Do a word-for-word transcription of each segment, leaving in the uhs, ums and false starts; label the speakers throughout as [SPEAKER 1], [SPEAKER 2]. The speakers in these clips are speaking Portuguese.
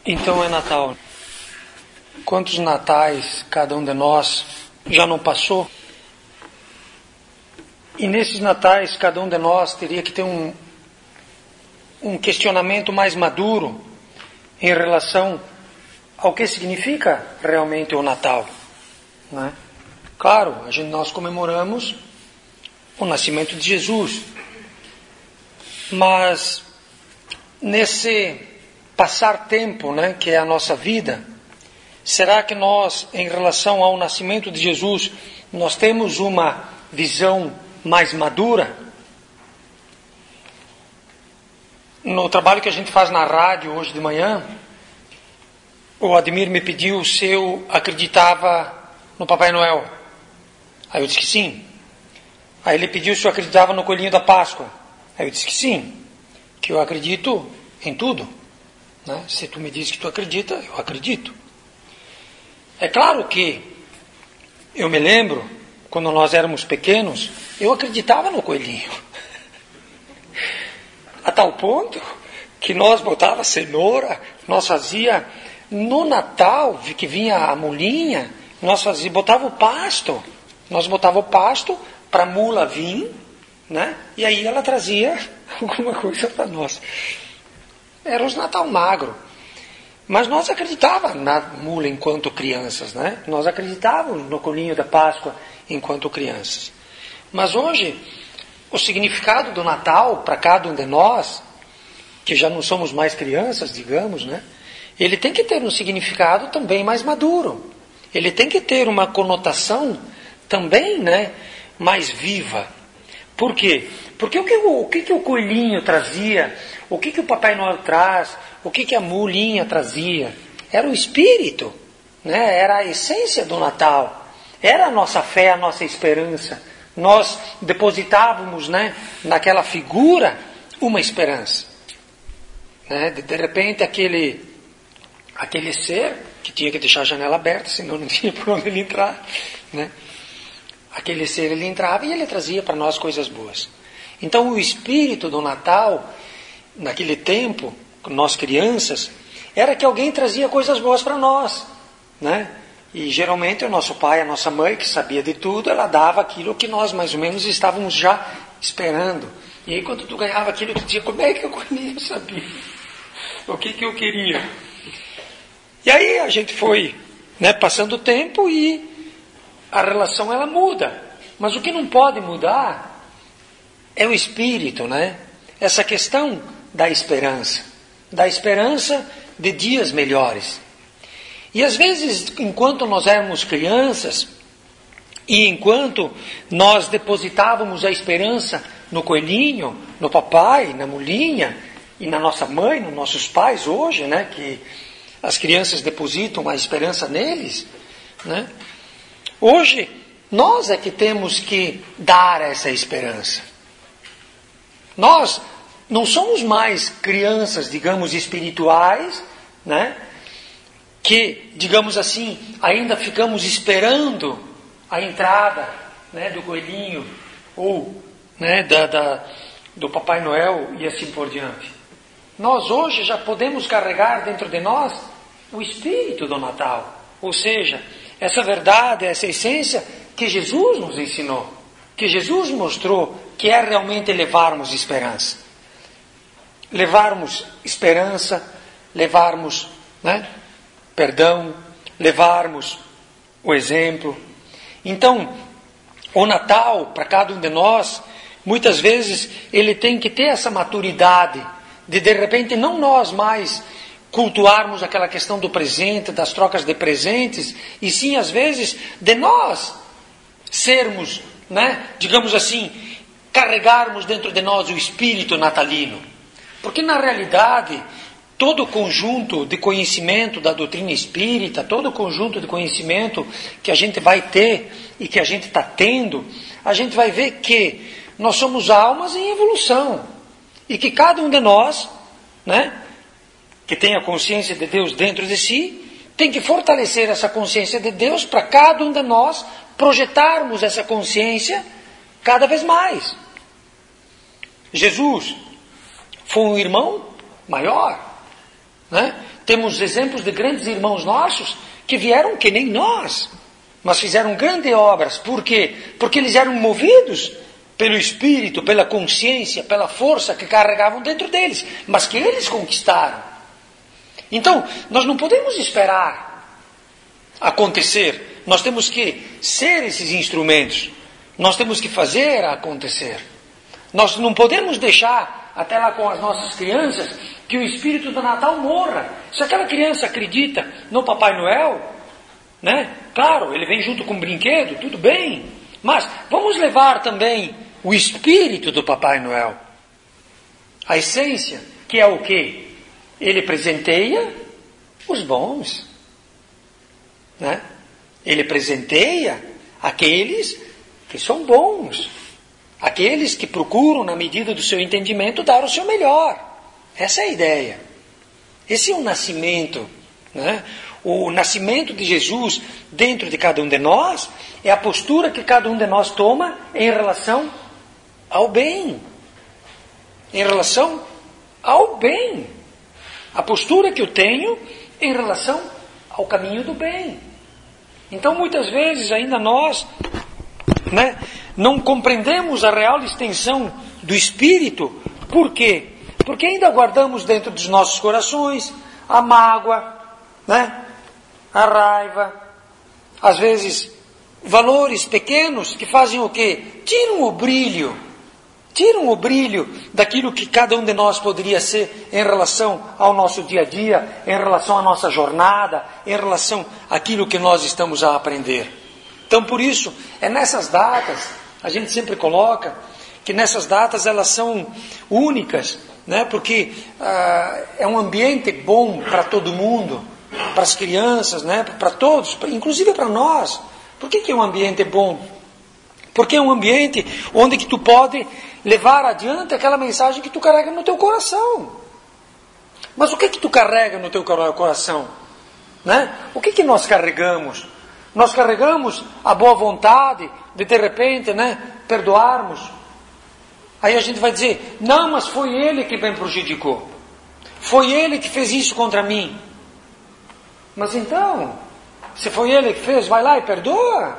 [SPEAKER 1] Então é Natal. Quantos natais cada um de nós já não passou? E nesses natais cada um de nós teria que ter um, um questionamento mais maduro em relação ao que significa realmente o Natal, né? Claro, a gente, nós comemoramos o nascimento de Jesus, mas nesse passar tempo, né, que é a nossa vida, será que nós, em relação ao nascimento de Jesus, nós temos uma visão mais madura? No trabalho que a gente faz na rádio hoje de manhã, o Ademir me pediu se eu acreditava no Papai Noel. Aí eu disse que sim. Aí ele pediu se eu acreditava no Coelhinho da Páscoa. Aí eu disse que sim, que eu acredito em tudo, né? Se tu me diz que tu acredita, eu acredito. É claro que eu me lembro, quando nós éramos pequenos, eu acreditava no coelhinho. A tal ponto que nós botava cenoura, nós fazia no Natal, que vinha a mulinha, nós fazia, botava o pasto. Nós botava o pasto para a mula vir, né? E aí ela trazia alguma coisa para nós. Era os Natal magro. Mas nós acreditávamos na mula enquanto crianças, né? Nós acreditávamos no coelhinho da Páscoa enquanto crianças. Mas hoje, o significado do Natal para cada um de nós, que já não somos mais crianças, digamos, né? Ele tem que ter um significado também mais maduro. Ele tem que ter uma conotação também, né, mais viva. Por quê? Porque o que o, o, que que o coelhinho trazia, o que, que o Papai Noel traz, o que, que a mulinha trazia? Era o espírito, né? Era a essência do Natal. Era a nossa fé, a nossa esperança. Nós depositávamos, né, naquela figura uma esperança. Né? De, de repente, aquele, aquele ser que tinha que deixar a janela aberta, senão não tinha por onde ele entrar, né? Aquele ser, ele entrava e ele trazia para nós coisas boas. Então, o espírito do Natal, naquele tempo, nós crianças, era que alguém trazia coisas boas para nós, né? E geralmente o nosso pai, a nossa mãe, que sabia de tudo, ela dava aquilo que nós mais ou menos estávamos já esperando. E aí quando tu ganhava aquilo, tu dizia, como é que eu coelhinho sabia? O que que eu queria? E aí a gente foi, né, passando o tempo e a relação ela muda. Mas o que não pode mudar é o espírito, né? Essa questão da esperança. Da esperança de dias melhores. E às vezes, enquanto nós éramos crianças, e enquanto nós depositávamos a esperança no coelhinho, no papai, na mulinha, e na nossa mãe, nos nossos pais hoje, né, que as crianças depositam a esperança neles, né? Hoje, nós é que temos que dar essa esperança. Nós não somos mais crianças, digamos, espirituais, né? Que, digamos assim, ainda ficamos esperando a entrada, né, do coelhinho ou, né, da, da, do Papai Noel e assim por diante. Nós hoje já podemos carregar dentro de nós o espírito do Natal, ou seja, essa verdade, essa essência que Jesus nos ensinou, que Jesus mostrou que é realmente levarmos esperança. Levarmos esperança, levarmos, né, perdão, levarmos o exemplo. Então, o Natal, para cada um de nós, muitas vezes ele tem que ter essa maturidade de, de repente, não nós mais cultuarmos aquela questão do presente, das trocas de presentes, e sim, às vezes, de nós sermos, né, digamos assim, carregarmos dentro de nós o espírito natalino. Porque, na realidade, todo o conjunto de conhecimento da doutrina espírita, todo o conjunto de conhecimento que a gente vai ter e que a gente está tendo, a gente vai ver que nós somos almas em evolução. E que cada um de nós, né, que tem a consciência de Deus dentro de si, tem que fortalecer essa consciência de Deus para cada um de nós projetarmos essa consciência cada vez mais. Jesus foi um irmão maior, né? Temos exemplos de grandes irmãos nossos que vieram que nem nós, mas fizeram grandes obras. Por quê? Porque eles eram movidos pelo Espírito, pela consciência, pela força que carregavam dentro deles, mas que eles conquistaram. Então, nós não podemos esperar acontecer. Nós temos que ser esses instrumentos. Nós temos que fazer acontecer. Nós não podemos deixar, até lá com as nossas crianças, que o espírito do Natal morra. Se aquela criança acredita no Papai Noel, né? Claro, ele vem junto com o brinquedo, tudo bem. Mas vamos levar também o espírito do Papai Noel. A essência, que é o quê? Ele presenteia os bons, né? Ele presenteia aqueles que são bons, aqueles que procuram, na medida do seu entendimento, dar o seu melhor. Essa é a ideia. Esse é o nascimento, né? O nascimento de Jesus dentro de cada um de nós é a postura que cada um de nós toma em relação ao bem. Em relação ao bem. A postura que eu tenho em relação ao caminho do bem. Então, muitas vezes, ainda nós, né, não compreendemos a real extensão do Espírito. Por quê? Porque ainda guardamos dentro dos nossos corações a mágoa, né, a raiva, às vezes valores pequenos que fazem o quê? Tiram o brilho, tiram o brilho daquilo que cada um de nós poderia ser em relação ao nosso dia a dia, em relação à nossa jornada, em relação àquilo que nós estamos a aprender. Então, por isso, é nessas datas, a gente sempre coloca que nessas datas elas são únicas, né? Porque ah, é um ambiente bom para todo mundo, para as crianças, né? Para todos, inclusive para nós. Por que, que é um ambiente bom? Porque é um ambiente onde que tu pode levar adiante aquela mensagem que tu carrega no teu coração. Mas o que que tu carrega no teu coração? Né? O que que nós carregamos? Nós carregamos a boa vontade de, de repente, né, perdoarmos. Aí a gente vai dizer, não, mas foi ele que me prejudicou. Foi ele que fez isso contra mim. Mas então, se foi ele que fez, vai lá e perdoa.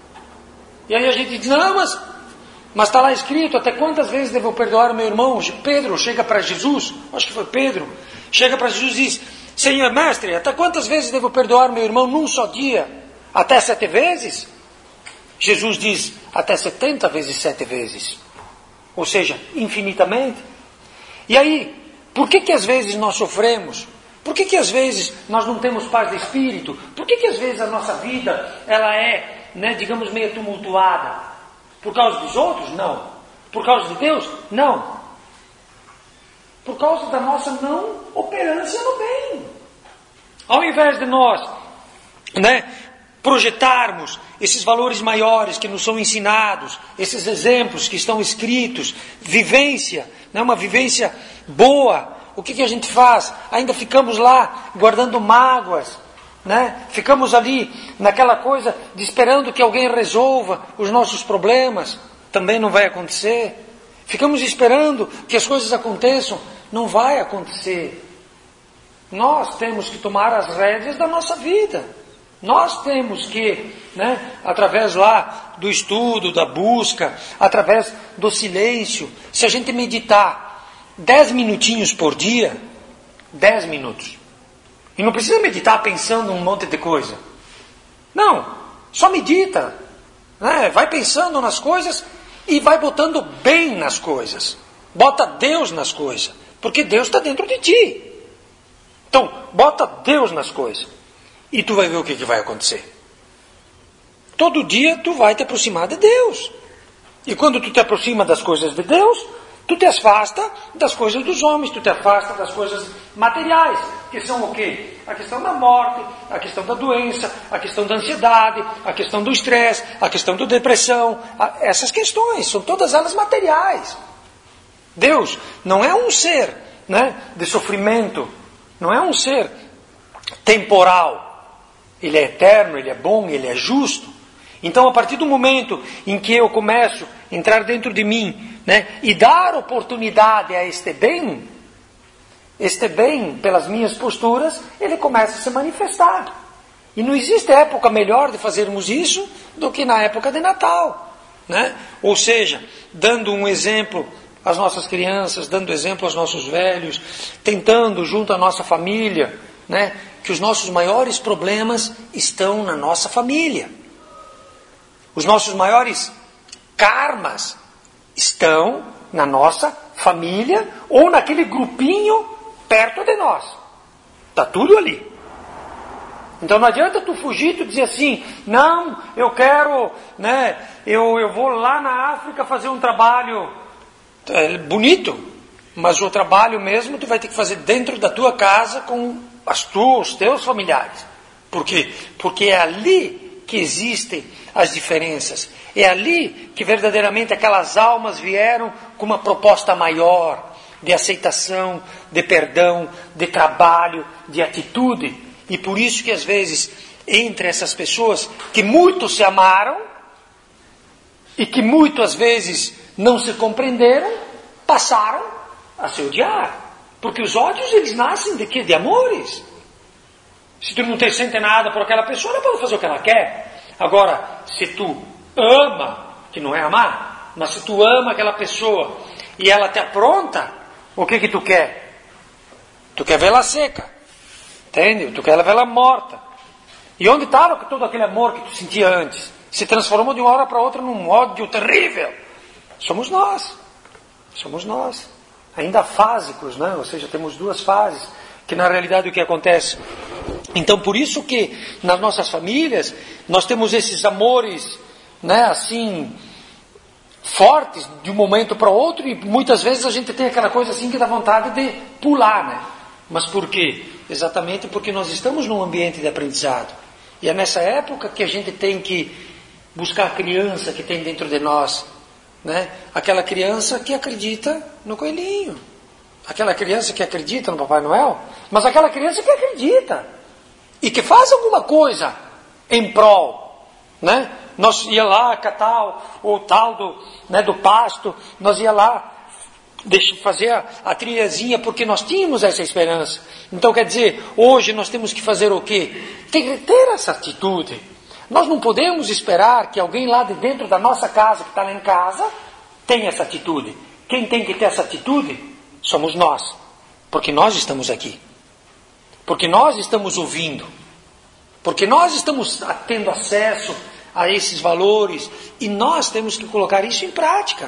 [SPEAKER 1] E aí a gente diz, não, mas mas está lá escrito, até quantas vezes devo perdoar o meu irmão? Pedro chega para Jesus, acho que foi Pedro, chega para Jesus e diz, Senhor mestre, até quantas vezes devo perdoar o meu irmão num só dia? Até sete vezes? Jesus diz, até setenta vezes sete vezes. Ou seja, infinitamente. E aí, por que que às vezes nós sofremos? Por que que às vezes nós não temos paz de espírito? Por que que às vezes a nossa vida, ela é, né, digamos, meio tumultuada? Por causa dos outros? Não. Por causa de Deus? Não. Por causa da nossa não operância no bem. Ao invés de nós, né, projetarmos esses valores maiores que nos são ensinados, esses exemplos que estão escritos, vivência, né, uma vivência boa, o que que a gente faz? Ainda ficamos lá guardando mágoas, né? Ficamos ali naquela coisa de esperando que alguém resolva os nossos problemas. Também não vai acontecer. Ficamos esperando que as coisas aconteçam. Não vai acontecer. Nós temos que tomar as rédeas da nossa vida. Nós temos que, né, através lá do estudo, da busca, através do silêncio, se a gente meditar dez minutinhos por dia, dez minutos. E não precisa meditar pensando um monte de coisa. Não, só medita, né? Vai pensando nas coisas e vai botando bem nas coisas. Bota Deus nas coisas, porque Deus está dentro de ti. Então, bota Deus nas coisas. E tu vai ver o que, que vai acontecer. Todo dia tu vai te aproximar de Deus. E quando tu te aproxima das coisas de Deus, tu te afasta das coisas dos homens, tu te afasta das coisas materiais, que são o quê? A questão da morte, a questão da doença, a questão da ansiedade, a questão do estresse, a questão da depressão, a, essas questões, são todas elas materiais. Deus não é um ser, né, de sofrimento, não é um ser temporal. Ele é eterno, ele é bom, ele é justo. Então, a partir do momento em que eu começo a entrar dentro de mim, né, e dar oportunidade a este bem, este bem, pelas minhas posturas, ele começa a se manifestar. E não existe época melhor de fazermos isso do que na época de Natal, né? Ou seja, dando um exemplo às nossas crianças, dando exemplo aos nossos velhos, tentando junto à nossa família, né, que os nossos maiores problemas estão na nossa família. Os nossos maiores karmas estão na nossa família ou naquele grupinho perto de nós. Está tudo ali. Então não adianta tu fugir, tu dizer assim, não, eu quero, né, eu, eu vou lá na África fazer um trabalho é, bonito, mas o trabalho mesmo tu vai ter que fazer dentro da tua casa com as tuas, os teus familiares. Por quê? Porque é ali que existem as diferenças. É ali que verdadeiramente aquelas almas vieram com uma proposta maior de aceitação, de perdão, de trabalho, de atitude. E por isso que às vezes, entre essas pessoas que muito se amaram e que muitas vezes não se compreenderam, passaram a se odiar. Porque os ódios, eles nascem de quê? De amores. Se tu não te sente nada por aquela pessoa, ela pode fazer o que ela quer. Agora, se tu ama, que não é amar, mas se tu ama aquela pessoa e ela te apronta, o que que tu quer? Tu quer vê-la seca. Entende? Tu quer vê-la morta. E onde estava todo aquele amor que tu sentia antes? Se transformou de uma hora para outra num ódio terrível. Somos nós. Somos nós. Ainda fásicos, né? Ou seja, temos duas fases, que na realidade o que acontece. Então por isso que nas nossas famílias nós temos esses amores, né, assim, fortes de um momento para o outro, e muitas vezes a gente tem aquela coisa assim que dá vontade de pular, né? Mas por quê? Exatamente porque nós estamos num ambiente de aprendizado. E é nessa época que a gente tem que buscar a criança que tem dentro de nós, né? Aquela criança que acredita no coelhinho, aquela criança que acredita no Papai Noel, mas aquela criança que acredita e que faz alguma coisa em prol, né? Nós ia lá catar o tal do, né, do pasto, nós ia lá deixa fazer a, a trilhazinha porque nós tínhamos essa esperança. Então quer dizer, hoje nós temos que fazer o quê? Tem que ter essa atitude. Nós não podemos esperar que alguém lá de dentro da nossa casa, que está lá em casa, tenha essa atitude. Quem tem que ter essa atitude somos nós. Porque nós estamos aqui. Porque nós estamos ouvindo. Porque nós estamos tendo acesso a esses valores. E nós temos que colocar isso em prática.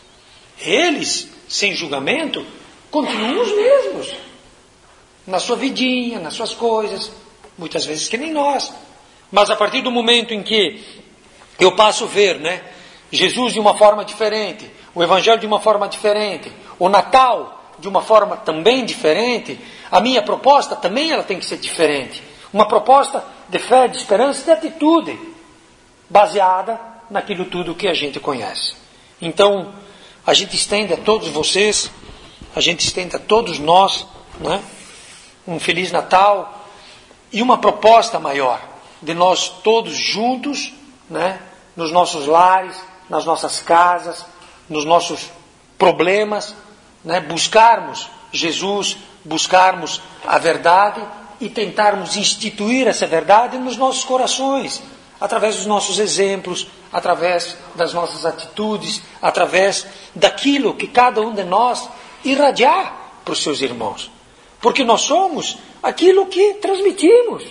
[SPEAKER 1] Eles, sem julgamento, continuam os mesmos. Na sua vidinha, nas suas coisas. Muitas vezes que nem nós. Mas a partir do momento em que eu passo a ver, né, Jesus de uma forma diferente, o Evangelho de uma forma diferente, o Natal de uma forma também diferente, a minha proposta também ela tem que ser diferente. Uma proposta de fé, de esperança, de atitude, baseada naquilo tudo que a gente conhece. Então, a gente estende a todos vocês, a gente estende a todos nós, né, um Feliz Natal e uma proposta maior de nós todos juntos, né, nos nossos lares, nas nossas casas, nos nossos problemas, né, buscarmos Jesus, buscarmos a verdade e tentarmos instituir essa verdade nos nossos corações, através dos nossos exemplos, através das nossas atitudes, através daquilo que cada um de nós irradiar para os seus irmãos. Porque nós somos aquilo que transmitimos.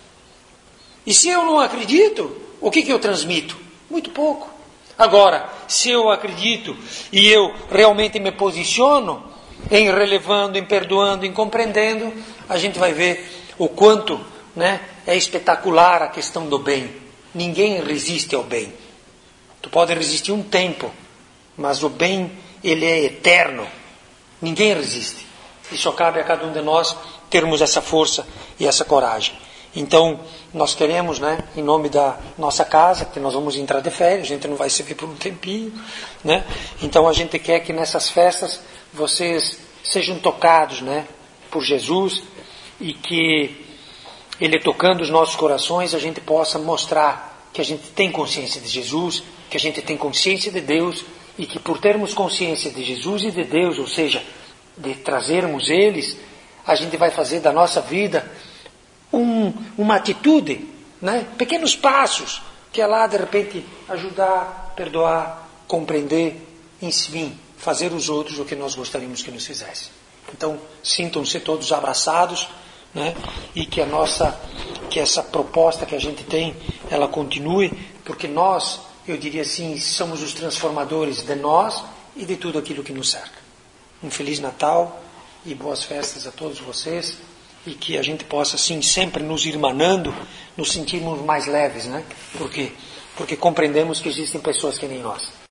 [SPEAKER 1] E se eu não acredito, o que, que eu transmito? Muito pouco. Agora, se eu acredito e eu realmente me posiciono em relevando, em perdoando, em compreendendo, a gente vai ver o quanto, né, é espetacular a questão do bem. Ninguém resiste ao bem. Tu pode resistir um tempo, mas o bem, ele é eterno. Ninguém resiste. E só cabe a cada um de nós termos essa força e essa coragem. Então, nós queremos, né, em nome da nossa casa, que nós vamos entrar de férias, a gente não vai se ver por um tempinho, né? Então a gente quer que nessas festas vocês sejam tocados, né, por Jesus, e que Ele tocando os nossos corações, a gente possa mostrar que a gente tem consciência de Jesus, que a gente tem consciência de Deus, e que por termos consciência de Jesus e de Deus, ou seja, de trazermos eles, a gente vai fazer da nossa vida um, uma atitude, né? Pequenos passos, que é lá de repente ajudar, perdoar, compreender, enfim, fazer os outros o que nós gostaríamos que nos fizessem. Então, sintam-se todos abraçados, né? E que a nossa, que essa proposta que a gente tem, ela continue, porque nós, eu diria assim, somos os transformadores de nós e de tudo aquilo que nos cerca. Um Feliz Natal e boas festas a todos vocês, e que a gente possa, assim, sempre nos irmanando, nos sentirmos mais leves, né? Por quê? Porque compreendemos que existem pessoas que nem nós.